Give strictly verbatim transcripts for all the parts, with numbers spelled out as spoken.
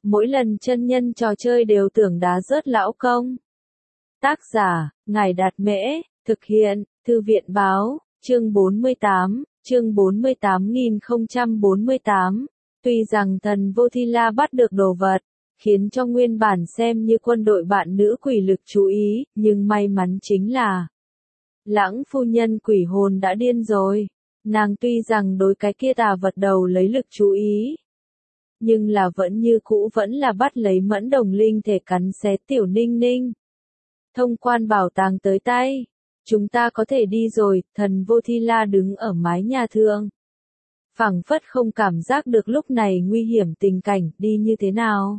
mỗi lần chân nhân trò chơi đều tưởng đá rớt lão công. Tác giả, Ngài Đạt Mễ, thực hiện, Thư viện Báo, chương bốn mươi tám, chương bốn mươi tám nghìn không trăm bốn mươi tám. Tuy rằng thần Vô Thi La bắt được đồ vật, khiến cho nguyên bản xem như quân đội bạn nữ quỷ lực chú ý, nhưng may mắn chính là Lãng phu nhân quỷ hồn đã điên rồi. Nàng tuy rằng đối cái kia tà vật đầu lấy lực chú ý, nhưng là vẫn như cũ vẫn là bắt lấy Mẫn Đồng linh thể cắn xé Tiểu Ninh Ninh. Thông quan bảo tàng tới tay, chúng ta có thể đi rồi. Thần Vô Thi La đứng ở mái nhà thượng, phảng phất không cảm giác được lúc này nguy hiểm tình cảnh, đi như thế nào.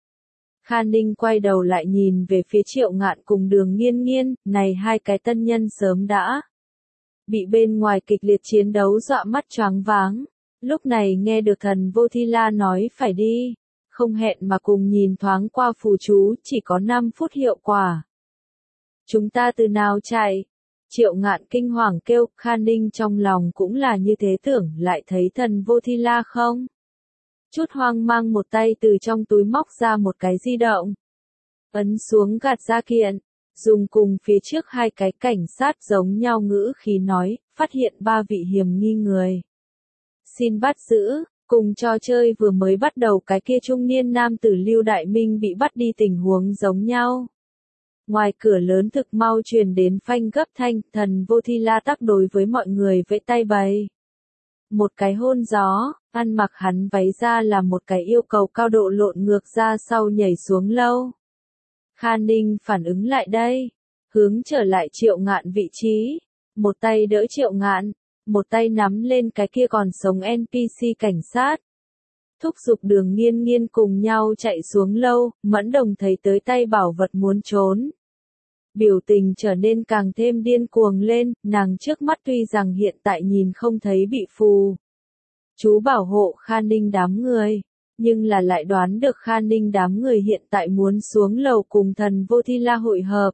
Kha Ninh quay đầu lại nhìn về phía Triệu Ngạn cùng Đường Nghiên Nghiên, này hai cái tân nhân sớm đã bị bên ngoài kịch liệt chiến đấu dọa mắt choáng váng. Lúc này nghe được thần Vô Thi La nói phải đi, không hẹn mà cùng nhìn thoáng qua phù chú, chỉ có năm phút hiệu quả. Chúng ta từ nào chạy? Triệu Ngạn kinh hoàng kêu. Kha Ninh trong lòng cũng là như thế, tưởng lại thấy thần Vô Thi La không? Chút hoang mang một tay từ trong túi móc ra một cái di động, ấn xuống gạt ra kiện, dùng cùng phía trước hai cái cảnh sát giống nhau ngữ khí nói, phát hiện ba vị hiểm nghi người. Xin bắt giữ. Cùng trò chơi vừa mới bắt đầu cái kia trung niên nam tử Lưu Đại Minh bị bắt đi tình huống giống nhau. Ngoài cửa lớn thực mau truyền đến phanh gấp thanh, thần Vô Thi La tác đối với mọi người vẫy tay bày. Một cái hôn gió, ăn mặc hắn váy ra là một cái yêu cầu cao độ lộn ngược ra sau nhảy xuống lâu. Kha Ninh phản ứng lại đây, hướng trở lại Triệu Ngạn vị trí, một tay đỡ Triệu Ngạn, một tay nắm lên cái kia còn sống en pê xê cảnh sát. Thúc giục Đường Nghiên Nghiên cùng nhau chạy xuống lâu. Mẫn Đồng thấy tới tay bảo vật muốn trốn, biểu tình trở nên càng thêm điên cuồng lên. Nàng trước mắt tuy rằng hiện tại nhìn không thấy bị phù chú bảo hộ Kha Ninh đám người, nhưng là lại đoán được Kha Ninh đám người hiện tại muốn xuống lầu cùng thần Vô Thi La hội hợp.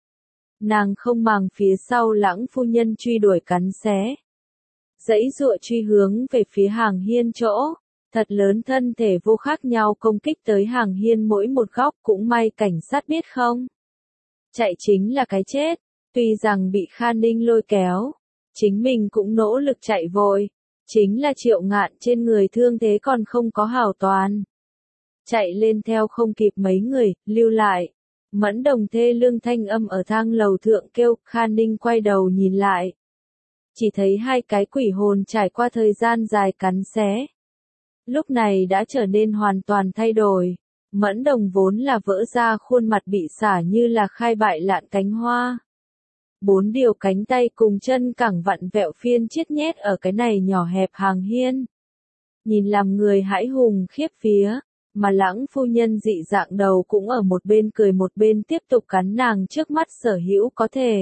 Nàng không màng phía sau Lãng phu nhân truy đuổi cắn xé, dãy dụa truy hướng về phía hàng hiên chỗ, thật lớn thân thể vô khác nhau công kích tới hàng hiên mỗi một góc. Cũng may cảnh sát biết không chạy chính là cái chết, tuy rằng bị Kha Ninh lôi kéo, chính mình cũng nỗ lực chạy vội. Chính là Triệu Ngạn trên người thương thế còn không có hảo toàn, chạy lên theo không kịp mấy người, lưu lại. Mẫn Đồng thê lương thanh âm ở thang lầu thượng kêu. Kha Ninh quay đầu nhìn lại, chỉ thấy hai cái quỷ hồn trải qua thời gian dài cắn xé, lúc này đã trở nên hoàn toàn thay đổi. Mẫn Đồng vốn là vỡ ra khuôn mặt bị xả như là khai bại lạn cánh hoa. Bốn điều cánh tay cùng chân cẳng vặn vẹo phiên chiết nhét ở cái này nhỏ hẹp hàng hiên, nhìn làm người hãi hùng khiếp vía. Mà Lãng phu nhân dị dạng đầu cũng ở một bên cười một bên tiếp tục cắn nàng trước mắt sở hữu có thể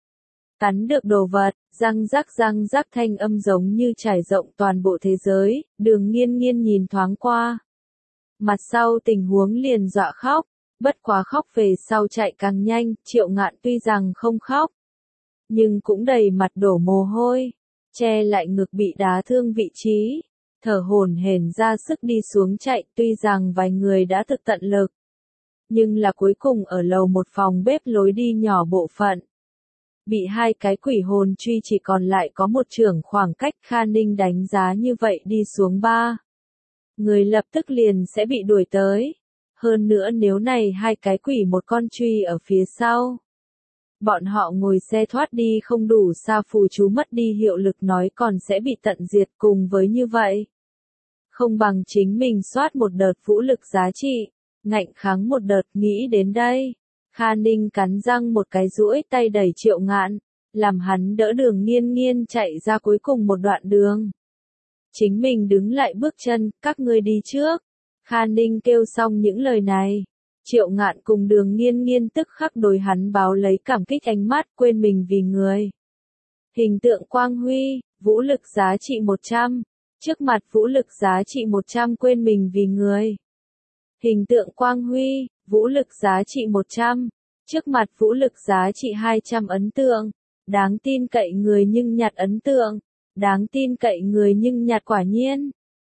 cắn được đồ vật. Răng rắc răng rắc thanh âm giống như trải rộng toàn bộ thế giới. Đường Nghiên Nghiên nhìn thoáng qua, mặt sau tình huống liền dọa khóc, bất quá khóc về sau chạy càng nhanh. Triệu Ngạn tuy rằng không khóc, nhưng cũng đầy mặt đổ mồ hôi, che lại ngực bị đá thương vị trí, thở hổn hển ra sức đi xuống chạy. Tuy rằng vài người đã thực tận lực, nhưng là cuối cùng ở lầu một phòng bếp lối đi nhỏ bộ phận, bị hai cái quỷ hồn truy chỉ còn lại có một chưởng khoảng cách. Kha Ninh đánh giá như vậy đi xuống ba người lập tức liền sẽ bị đuổi tới. Hơn nữa nếu này hai cái quỷ một con truy ở phía sau, bọn họ ngồi xe thoát đi không đủ xa, phù chú mất đi hiệu lực nói còn sẽ bị tận diệt. Cùng với như vậy, không bằng chính mình soát một đợt vũ lực giá trị, ngạnh kháng một đợt. Nghĩ đến đây, Kha Ninh cắn răng một cái duỗi tay đẩy Triệu Ngạn, làm hắn đỡ Đường Nghiên Nghiên chạy ra cuối cùng một đoạn đường. Chính mình đứng lại bước chân. Các ngươi đi trước. Kha Ninh kêu xong những lời này, Triệu Ngạn cùng Đường Nghiên Nghiên tức khắc đối hắn báo lấy cảm kích ánh mắt, quên mình vì người. Hình tượng quang huy, vũ lực giá trị một trăm. Trước mặt vũ lực giá trị một trăm, quên mình vì người. Hình tượng quang huy, vũ lực giá trị một trăm. Trước mặt vũ lực giá trị hai trăm. Ấn tượng, đáng tin cậy người nhưng nhặt ấn tượng, đáng tin cậy người nhưng nhặt quả nhiên.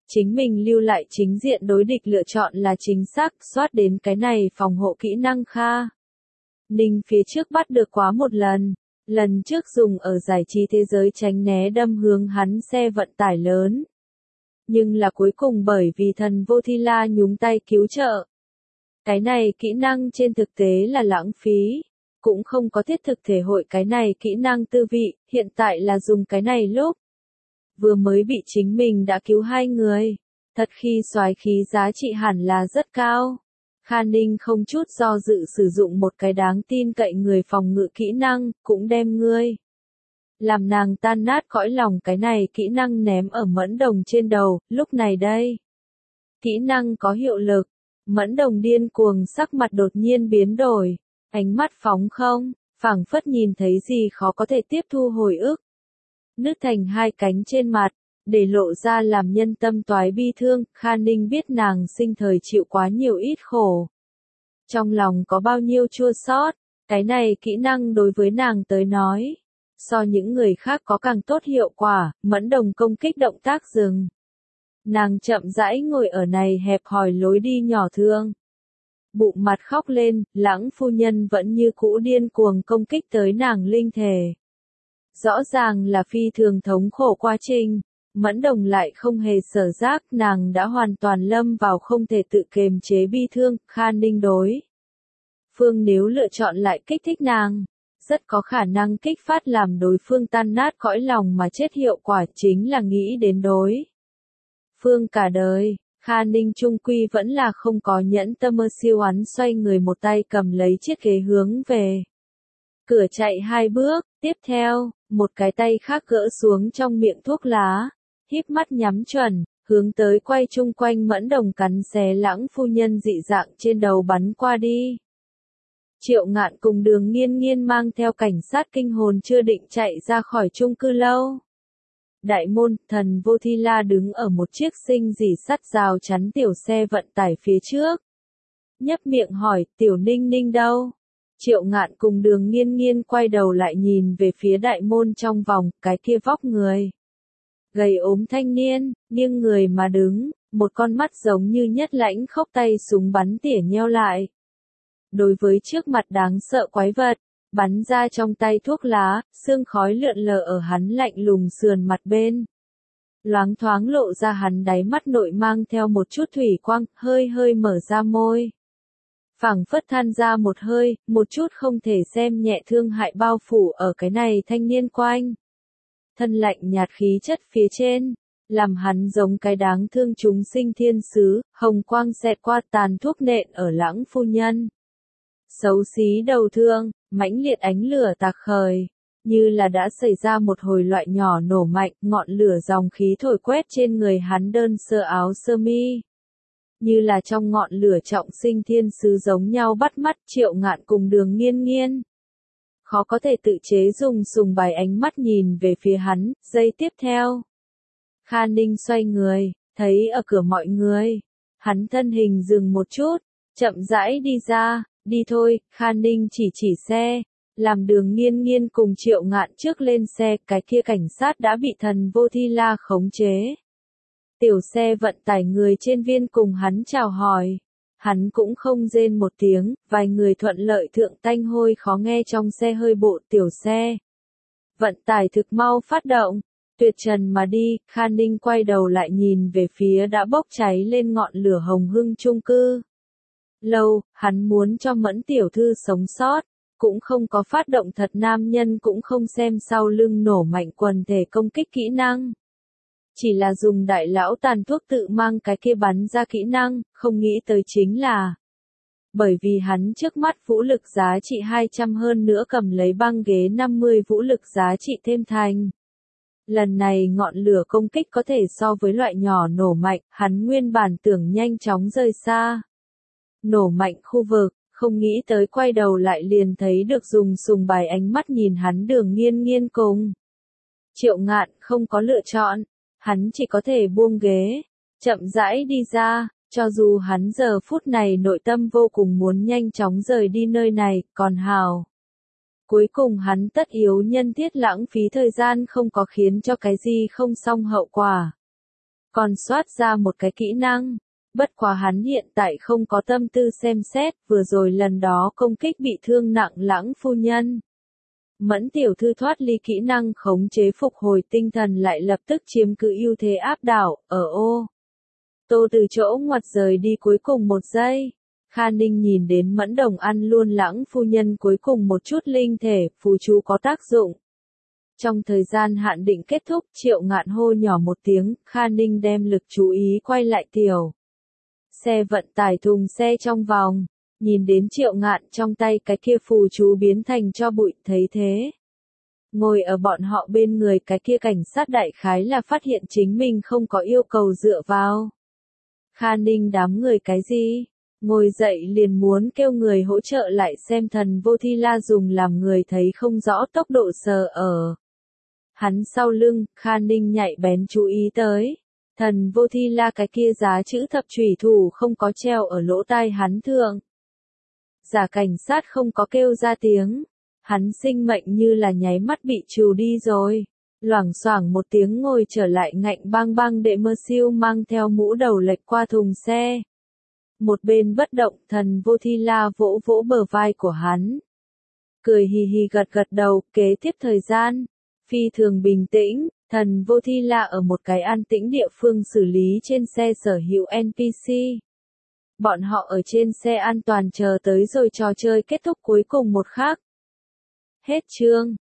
chính mình lưu lại chính diện đối địch lựa chọn là chính xác, soát đến cái này phòng hộ kỹ năng Kha Ninh phía trước bắt được quá một lần, lần trước dùng ở giải trí thế giới tránh né đâm hướng hắn xe vận tải lớn. Nhưng là cuối cùng bởi vì thần vô thi la nhúng tay cứu trợ. Cái này kỹ năng trên thực tế là lãng phí, cũng không có thiết thực thể hội cái này kỹ năng tư vị, hiện tại là dùng cái này lúc. Vừa mới bị chính mình đã cứu hai người, thật khi soái khí giá trị hẳn là rất cao. Kha Ninh không chút do dự sử dụng một cái đáng tin cậy người phòng ngự kỹ năng, cũng đem ngươi. Làm nàng tan nát cõi lòng cái này kỹ năng ném ở Mẫn Đồng trên đầu, lúc này đây. Kỹ năng có hiệu lực, Mẫn Đồng điên cuồng sắc mặt đột nhiên biến đổi, ánh mắt phóng không, phảng phất nhìn thấy gì khó có thể tiếp thu hồi ức. Nứt thành hai cánh trên mặt, để lộ ra làm nhân tâm toái bi thương, Kha Ninh biết nàng sinh thời chịu quá nhiều ít khổ. Trong lòng có bao nhiêu chua xót, cái này kỹ năng đối với nàng tới nói. So những người khác có càng tốt hiệu quả, Mẫn Đồng công kích động tác dừng. Nàng chậm rãi ngồi ở này hẹp hòi lối đi nhỏ thương. Bụng mặt khóc lên, Lãng phu nhân vẫn như cũ điên cuồng công kích tới nàng linh thể. Rõ ràng là phi thường thống khổ quá trình, Mẫn Đồng lại không hề sở giác, nàng đã hoàn toàn lâm vào không thể tự kiềm chế bi thương. Kha Ninh đối phương nếu lựa chọn lại kích thích nàng, rất có khả năng kích phát làm đối phương tan nát cõi lòng mà chết, hiệu quả chính là nghĩ đến đối phương cả đời. Kha Ninh trung quy vẫn là không có nhẫn tâm, mơ siêu hắn xoay người một tay cầm lấy chiếc ghế hướng về cửa chạy hai bước, tiếp theo, một cái tay khác gỡ xuống trong miệng thuốc lá, híp mắt nhắm chuẩn, hướng tới quay chung quanh Mẫn Đồng cắn xé Lãng phu nhân dị dạng trên đầu bắn qua đi. Triệu Ngạn cùng Đường Nghiên Nghiên mang theo cảnh sát kinh hồn chưa định chạy ra khỏi chung cư lâu. Đại môn, thần vô thi la đứng ở một chiếc sinh dỉ sắt rào chắn tiểu xe vận tải phía trước. Nhấp miệng hỏi, Tiểu Ninh Ninh đâu? Triệu Ngạn cùng Đường Nghiên Nghiên quay đầu lại nhìn về phía đại môn trong vòng, cái kia vóc người. Gầy ốm thanh niên, nghiêng người mà đứng, một con mắt giống như nhất lãnh khốc, tay súng bắn tỉa nheo lại. Đối với trước mặt đáng sợ quái vật, bắn ra trong tay thuốc lá, sương khói lượn lờ ở hắn lạnh lùng sườn mặt bên. Loáng thoáng lộ ra hắn đáy mắt nội mang theo một chút thủy quang, hơi hơi mở ra môi. Phảng phất than ra một hơi, một chút không thể xem nhẹ thương hại bao phủ ở cái này thanh niên quanh. Thân lạnh nhạt khí chất phía trên, làm hắn giống cái đáng thương chúng sinh thiên sứ, hồng quang xẹt qua tàn thuốc nện ở Lãng phu nhân. Xấu xí đầu thương, mãnh liệt ánh lửa tạc khởi, như là đã xảy ra một hồi loại nhỏ nổ mạnh, ngọn lửa dòng khí thổi quét trên người hắn đơn sơ áo sơ mi. Như là trong ngọn lửa trọng sinh thiên sứ giống nhau bắt mắt. Triệu Ngạn cùng Đường Nghiên Nghiên. Khó có thể tự chế dùng sùng bài ánh mắt nhìn về phía hắn, giây tiếp theo. Kha Ninh xoay người, thấy ở cửa mọi người. Hắn thân hình dừng một chút, chậm rãi đi ra, đi thôi. Kha Ninh chỉ chỉ xe, làm Đường Nghiên Nghiên cùng Triệu Ngạn trước lên xe, cái kia cảnh sát đã bị thần vô thi la khống chế. Tiểu xe vận tải người trên viên cùng hắn chào hỏi. Hắn cũng không rên một tiếng, vài người thuận lợi thượng tanh hôi khó nghe trong xe hơi bộ tiểu xe. Vận tải thực mau phát động, tuyệt trần mà đi. Kha Ninh quay đầu lại nhìn về phía đã bốc cháy lên ngọn lửa hồng hưng chung cư. Lâu, hắn muốn cho Mẫn tiểu thư sống sót, cũng không có phát động thật nam nhân, cũng không xem sau lưng nổ mạnh quần thể công kích kỹ năng. Chỉ là dùng đại lão tàn thuốc tự mang cái kia bắn ra kỹ năng, không nghĩ tới chính là. Bởi vì hắn trước mắt vũ lực giá trị hai trăm hơn nữa cầm lấy băng ghế năm mươi vũ lực giá trị thêm thành. Lần này ngọn lửa công kích có thể so với loại nhỏ nổ mạnh, hắn nguyên bản tưởng nhanh chóng rời xa. Nổ mạnh khu vực, không nghĩ tới quay đầu lại liền thấy được dùng sùng bài ánh mắt nhìn hắn Đường Nghiên Nghiên cùng. Triệu Ngạn không có lựa chọn. Hắn chỉ có thể buông ghế, chậm rãi đi ra, cho dù hắn giờ phút này nội tâm vô cùng muốn nhanh chóng rời đi nơi này, còn hào. Cuối cùng hắn tất yếu nhân thiết lãng phí thời gian không có khiến cho cái gì không xong hậu quả. còn soát ra một cái kỹ năng. Bất quá hắn hiện tại không có tâm tư xem xét, vừa rồi lần đó công kích bị thương nặng Lãng phu nhân. Mẫn tiểu thư thoát ly kỹ năng khống chế phục hồi tinh thần lại lập tức chiếm cứ ưu thế áp đảo, ở ô. Tô từ chỗ ngoặt rời đi cuối cùng một giây. Kha Ninh nhìn đến Mẫn Đồng ăn luôn Lãng phu nhân cuối cùng một chút linh thể, phù chú có tác dụng. Trong thời gian hạn định kết thúc, Triệu Ngạn hô nhỏ một tiếng, Kha Ninh đem lực chú ý quay lại tiểu. Xe vận tải thùng xe trong vòng, nhìn đến Triệu Ngạn trong tay cái kia phù chú biến thành cho bụi, thấy thế. Ngồi ở bọn họ bên người cái kia cảnh sát đại khái là phát hiện chính mình không có yêu cầu dựa vào. Kha Ninh đám người cái gì? Ngồi dậy liền muốn kêu người hỗ trợ lại xem Thần Vô Thi La dùng làm người thấy không rõ tốc độ sờ ở. Hắn sau lưng, Kha Ninh nhạy bén chú ý tới. Thần Vô Thi La cái kia giá chữ thập chủy thủ không có treo ở lỗ tai hắn thượng. Giả cảnh sát không có kêu ra tiếng. Hắn sinh mệnh như là nháy mắt bị trừ đi rồi. Loảng xoảng một tiếng ngồi trở lại ngạnh bang bang đệ mơ siêu mang theo mũ đầu lệch qua thùng xe. Một bên bất động, Thần Vô Thi La vỗ vỗ bờ vai của hắn. Cười hì hì gật gật đầu, kế tiếp thời gian. Phi thường bình tĩnh, Thần Vô Thi La ở một cái an tĩnh địa phương xử lý trên xe sở hữu en pê xê. Bọn họ ở trên xe an toàn chờ tới rồi trò chơi kết thúc cuối cùng một khắc. Hết chương.